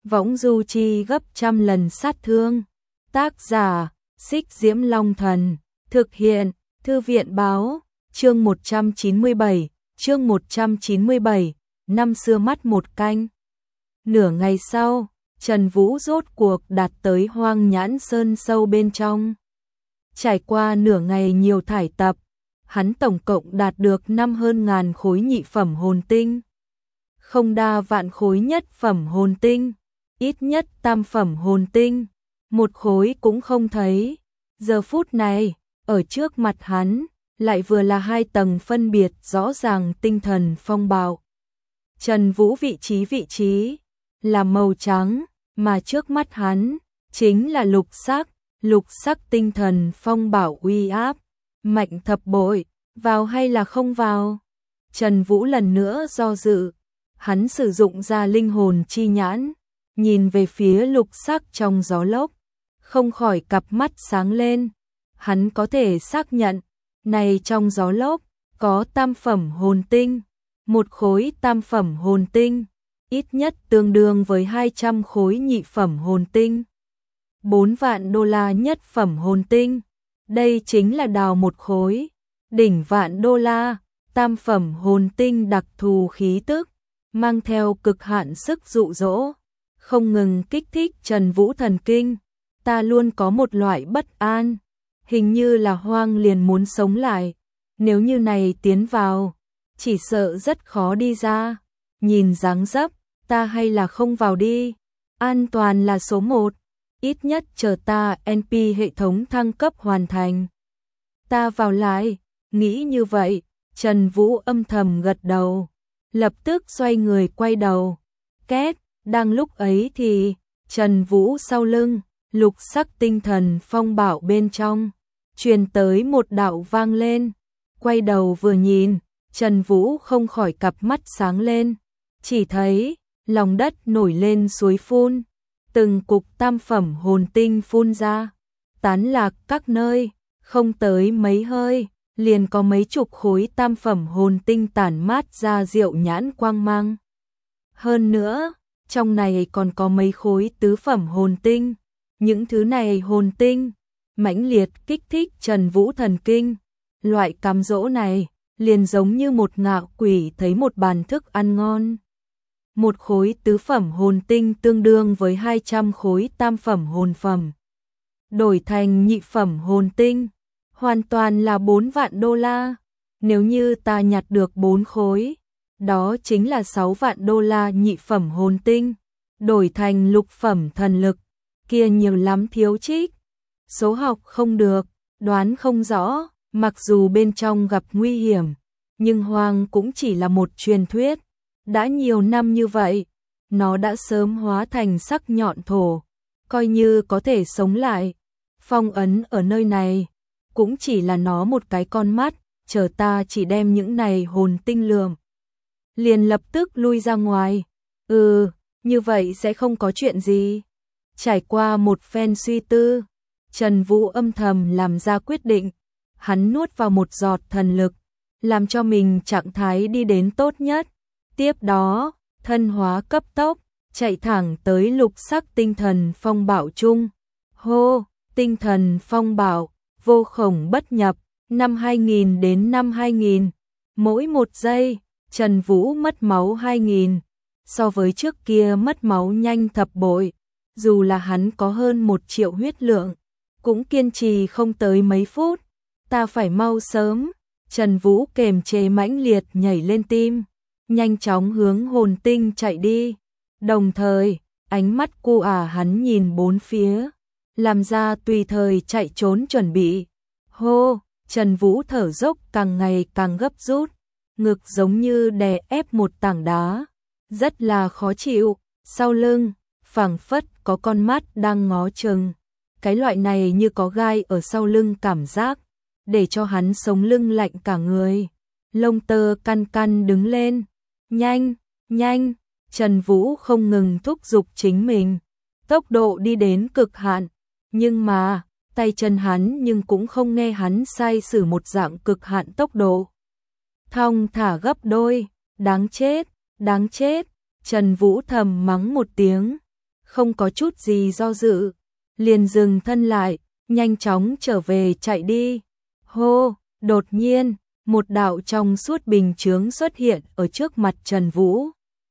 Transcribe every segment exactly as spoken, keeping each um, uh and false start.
võng du chi gấp trăm lần sát thương. Tác giả, Xích Diễm Long Thần, thực hiện, Thư viện Báo, chương một trăm chín mươi bảy, chương một trăm chín mươi bảy, năm xưa mắt một canh. Nửa ngày sau, Trần Vũ rốt cuộc đạt tới Hoang Nhãn Sơn sâu bên trong. Trải qua nửa ngày nhiều thải tập, hắn tổng cộng đạt được năm hơn ngàn khối nhị phẩm hồn tinh. Không đa vạn khối nhất phẩm hồn tinh, ít nhất tam phẩm hồn tinh, một khối cũng không thấy. Giờ phút này, ở trước mặt hắn, lại vừa là hai tầng phân biệt rõ ràng tinh thần phong bạo. Trần Vũ vị trí vị trí là màu trắng, mà trước mắt hắn chính là lục sắc, lục sắc tinh thần phong bạo uy áp, mạnh thập bội, vào hay là không vào? Trần Vũ lần nữa do dự, hắn sử dụng ra linh hồn chi nhãn, nhìn về phía lục sắc trong gió lốc, không khỏi cặp mắt sáng lên. Hắn có thể xác nhận, này trong gió lốc có tam phẩm hồn tinh, một khối tam phẩm hồn tinh, ít nhất tương đương với hai trăm khối nhị phẩm hồn tinh. bốn vạn đô la nhất phẩm hồn tinh, đây chính là đào một khối. Đỉnh vạn đô la, tam phẩm hồn tinh đặc thù khí tức, mang theo cực hạn sức dụ dỗ, không ngừng kích thích Trần Vũ thần kinh. Ta luôn có một loại bất an, hình như là hoang liền muốn sống lại. Nếu như này tiến vào, chỉ sợ rất khó đi ra. Nhìn dáng dấp, ta hay là không vào đi. An toàn là số một, ít nhất chờ ta en pê hệ thống thăng cấp hoàn thành, ta vào lại. Nghĩ như vậy, Trần Vũ âm thầm gật đầu, lập tức xoay người quay đầu. Két, đang lúc ấy thì, Trần Vũ sau lưng, lục sắc tinh thần phong bạo bên trong, truyền tới một đạo vang lên. Quay đầu vừa nhìn, Trần Vũ không khỏi cặp mắt sáng lên, chỉ thấy lòng đất nổi lên suối phun, từng cục tam phẩm hồn tinh phun ra, tán lạc các nơi, không tới mấy hơi, liền có mấy chục khối tam phẩm hồn tinh tản mát ra diệu nhãn quang mang. Hơn nữa, trong này còn có mấy khối tứ phẩm hồn tinh. Những thứ này hồn tinh mãnh liệt kích thích Trần Vũ thần kinh. Loại cám dỗ này liền giống như một ngạo quỷ thấy một bàn thức ăn ngon. Một khối tứ phẩm hồn tinh tương đương với hai trăm khối tam phẩm hồn phẩm. Đổi thành nhị phẩm hồn tinh, hoàn toàn là bốn vạn đô la. Nếu như ta nhặt được bốn khối, đó chính là sáu vạn đô la nhị phẩm hồn tinh. Đổi thành lục phẩm thần lực, kia nhiều lắm thiếu trích. Số học không được, đoán không rõ, mặc dù bên trong gặp nguy hiểm, nhưng hoang cũng chỉ là một truyền thuyết. Đã nhiều năm như vậy, nó đã sớm hóa thành sắc nhọn thổ, coi như có thể sống lại. Phong ấn ở nơi này, cũng chỉ là nó một cái con mắt, chờ ta chỉ đem những này hồn tinh lượm, liền lập tức lui ra ngoài. Ừ, như vậy sẽ không có chuyện gì. Trải qua một phen suy tư, Trần Vũ âm thầm làm ra quyết định. Hắn nuốt vào một giọt thần lực, làm cho mình trạng thái đi đến tốt nhất. Tiếp đó, thân hóa cấp tốc, chạy thẳng tới lục sắc tinh thần phong bạo chung. Hô, tinh thần phong bạo, vô khổng bất nhập, năm hai nghìn đến năm hai nghìn. Mỗi một giây, Trần Vũ mất máu hai nghìn. So với trước kia mất máu nhanh thập bội. Dù là hắn có hơn một triệu huyết lượng, cũng kiên trì không tới mấy phút. Ta phải mau sớm. Trần Vũ kềm chế mãnh liệt nhảy lên tim, nhanh chóng hướng hồn tinh chạy đi. Đồng thời, ánh mắt cu ả hắn nhìn bốn phía, làm ra tùy thời chạy trốn chuẩn bị. Hô, Trần Vũ thở dốc càng ngày càng gấp rút, ngực giống như đè ép một tảng đá, rất là khó chịu. Sau lưng, phảng phất có con mắt đang ngó chừng. Cái loại này như có gai ở sau lưng cảm giác, để cho hắn sống lưng lạnh cả người. Lông tơ căn căn đứng lên. Nhanh, nhanh, Trần Vũ không ngừng thúc giục chính mình, tốc độ đi đến cực hạn. Nhưng mà, tay chân hắn nhưng cũng không nghe hắn sai sử một dạng cực hạn tốc độ. Thong thả gấp đôi, đáng chết, đáng chết. Trần Vũ thầm mắng một tiếng, không có chút gì do dự, liền dừng thân lại, nhanh chóng trở về chạy đi. Hô, đột nhiên, một đạo trong suốt bình chướng xuất hiện ở trước mặt Trần Vũ.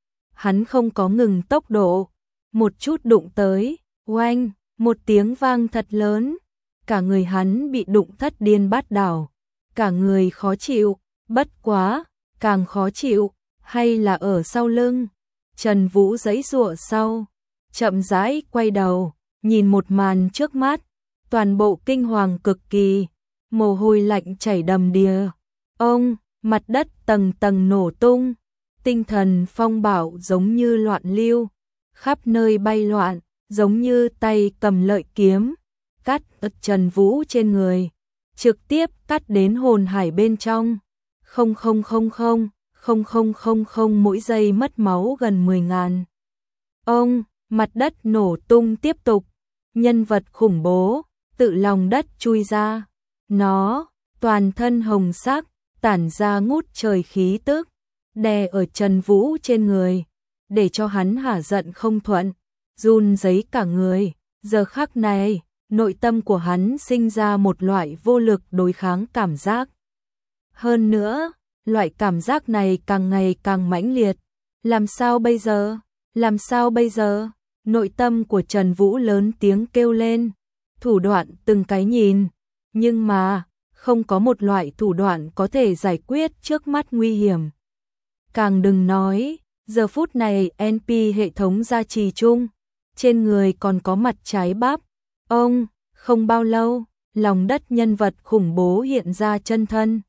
Hắn không có ngừng tốc độ, một chút đụng tới, oanh, một tiếng vang thật lớn, cả người hắn bị đụng thất điên bát đảo, cả người khó chịu, bất quá, càng khó chịu, hay là ở sau lưng. Trần Vũ giãy giụa sau, chậm rãi quay đầu, nhìn một màn trước mắt, toàn bộ kinh hoàng cực kỳ, mồ hôi lạnh chảy đầm đìa. Ông, mặt đất tầng tầng nổ tung, tinh thần phong bạo giống như loạn lưu, khắp nơi bay loạn, giống như tay cầm lợi kiếm, cắt ật Trần Vũ trên người, trực tiếp cắt đến hồn hải bên trong. Không không không không, không không không không mỗi giây mất máu gần mười ngàn. Ông, mặt đất nổ tung tiếp tục, nhân vật khủng bố, tự lòng đất chui ra. Nó, toàn thân hồng sắc, tản ra ngút trời khí tức, đè ở Trần Vũ trên người, để cho hắn hả giận không thuận, run rẩy cả người. Giờ khắc này, nội tâm của hắn sinh ra một loại vô lực đối kháng cảm giác. Hơn nữa, loại cảm giác này càng ngày càng mãnh liệt. Làm sao bây giờ? Làm sao bây giờ? Nội tâm của Trần Vũ lớn tiếng kêu lên, thủ đoạn từng cái nhìn, nhưng mà không có một loại thủ đoạn có thể giải quyết trước mắt nguy hiểm. Càng đừng nói, giờ phút này en pê hệ thống gia trì chung, trên người còn có mặt trái bắp. Ông, không bao lâu, lòng đất nhân vật khủng bố hiện ra chân thân.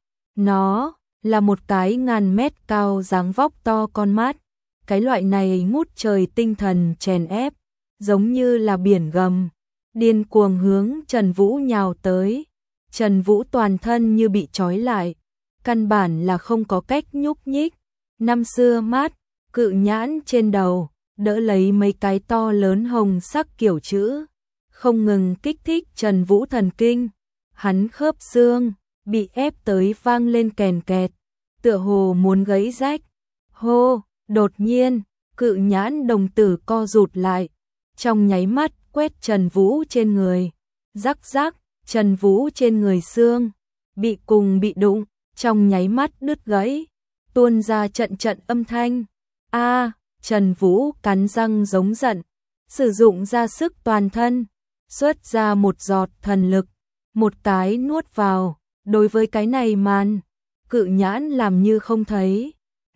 Nó là một cái ngàn mét cao dáng vóc to con mắt. Cái loại này ngút trời tinh thần chèn ép, giống như là biển gầm, điên cuồng hướng Trần Vũ nhào tới. Trần Vũ toàn thân như bị trói lại, căn bản là không có cách nhúc nhích. Năm xưa mát, cự nhãn trên đầu, đỡ lấy mấy cái to lớn hồng sắc kiểu chữ, không ngừng kích thích Trần Vũ thần kinh. Hắn khớp xương bị ép tới vang lên kèn kẹt, tựa hồ muốn gãy rách. Hô, đột nhiên, cự nhãn đồng tử co rụt lại, trong nháy mắt quét Trần Vũ trên người. Rắc rắc, Trần Vũ trên người xương bị cùng bị đụng, trong nháy mắt đứt gãy, tuôn ra trận trận âm thanh. A, Trần Vũ cắn răng giống giận, sử dụng ra sức toàn thân, xuất ra một giọt thần lực, một cái nuốt vào. Đối với cái này màn, cự nhãn làm như không thấy,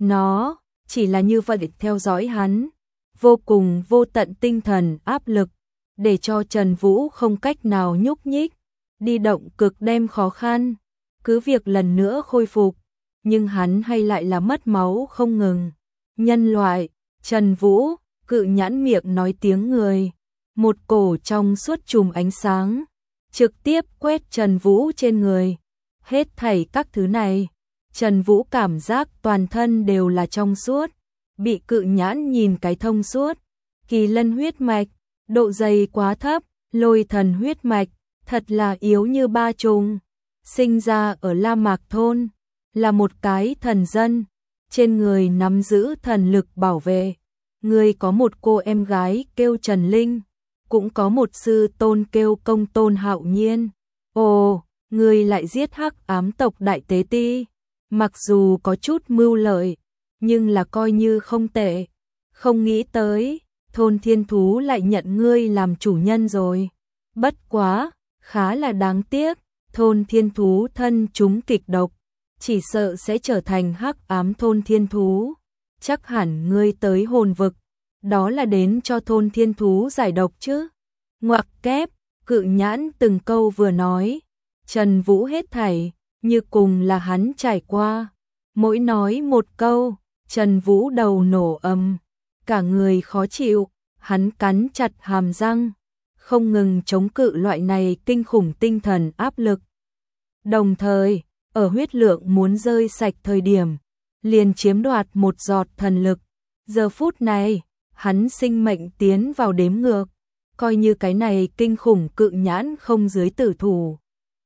nó chỉ là như vậy theo dõi hắn, vô cùng vô tận tinh thần áp lực, để cho Trần Vũ không cách nào nhúc nhích, đi động cực đem khó khăn, cứ việc lần nữa khôi phục, nhưng hắn hay lại là mất máu không ngừng. Nhân loại, Trần Vũ, cự nhãn miệng nói tiếng người, một cổ trong suốt chùm ánh sáng, trực tiếp quét Trần Vũ trên người. Hết thảy các thứ này, Trần Vũ cảm giác toàn thân đều là trong suốt, bị cự nhãn nhìn cái thông suốt. Kỳ lân huyết mạch, độ dày quá thấp, lôi thần huyết mạch, thật là yếu như ba trùng. Sinh ra ở La Mạc Thôn, là một cái thần dân, trên người nắm giữ thần lực bảo vệ. Người có một cô em gái kêu Trần Linh, cũng có một sư tôn kêu Công Tôn Hạo Nhiên. Ồ, người lại giết hắc ám tộc đại tế ti, mặc dù có chút mưu lợi, nhưng là coi như không tệ. Không nghĩ tới, thôn thiên thú lại nhận ngươi làm chủ nhân rồi. Bất quá, khá là đáng tiếc, thôn thiên thú thân chúng kịch độc, chỉ sợ sẽ trở thành hắc ám thôn thiên thú. Chắc hẳn ngươi tới hồn vực, đó là đến cho thôn thiên thú giải độc chứ. Ngoặc kép, cự nhãn từng câu vừa nói, Trần Vũ hết thảy, như cùng là hắn trải qua. Mỗi nói một câu, Trần Vũ đầu nổ ầm, cả người khó chịu, hắn cắn chặt hàm răng, không ngừng chống cự loại này kinh khủng tinh thần áp lực. Đồng thời, ở huyết lượng muốn rơi sạch thời điểm, liền chiếm đoạt một giọt thần lực. Giờ phút này, hắn sinh mệnh tiến vào đếm ngược, coi như cái này kinh khủng cự nhãn không dưới tử thủ.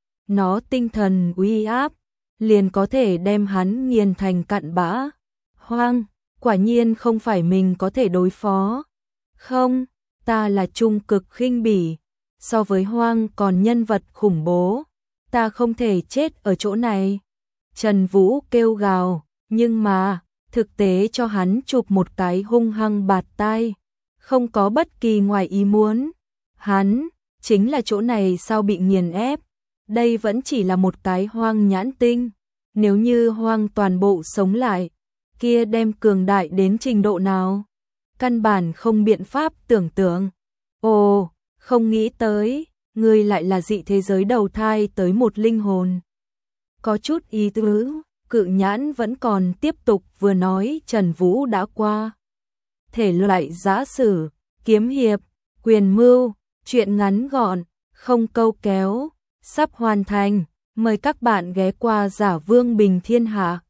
Nó tinh thần uy áp, liền có thể đem hắn nghiền thành cặn bã. Hoang, quả nhiên không phải mình có thể đối phó. Không, ta là trung cực khinh bỉ, so với Hoang còn nhân vật khủng bố, ta không thể chết ở chỗ này. Trần Vũ kêu gào, nhưng mà, thực tế cho hắn chụp một cái hung hăng bạt tai, không có bất kỳ ngoài ý muốn. Hắn, chính là chỗ này sao bị nghiền ép, đây vẫn chỉ là một cái Hoang nhãn tinh, nếu như Hoang toàn bộ sống lại, kia đem cường đại đến trình độ nào, căn bản không biện pháp tưởng tượng. Ồ, không nghĩ tới, ngươi lại là dị thế giới đầu thai tới một linh hồn. Có chút ý tứ, Cự Nhãn vẫn còn tiếp tục vừa nói Trần Vũ đã qua. Thể loại giã sử, kiếm hiệp, quyền mưu, truyện ngắn gọn, không câu kéo, sắp hoàn thành, mời các bạn ghé qua Giả Vương Bình Thiên Hạ.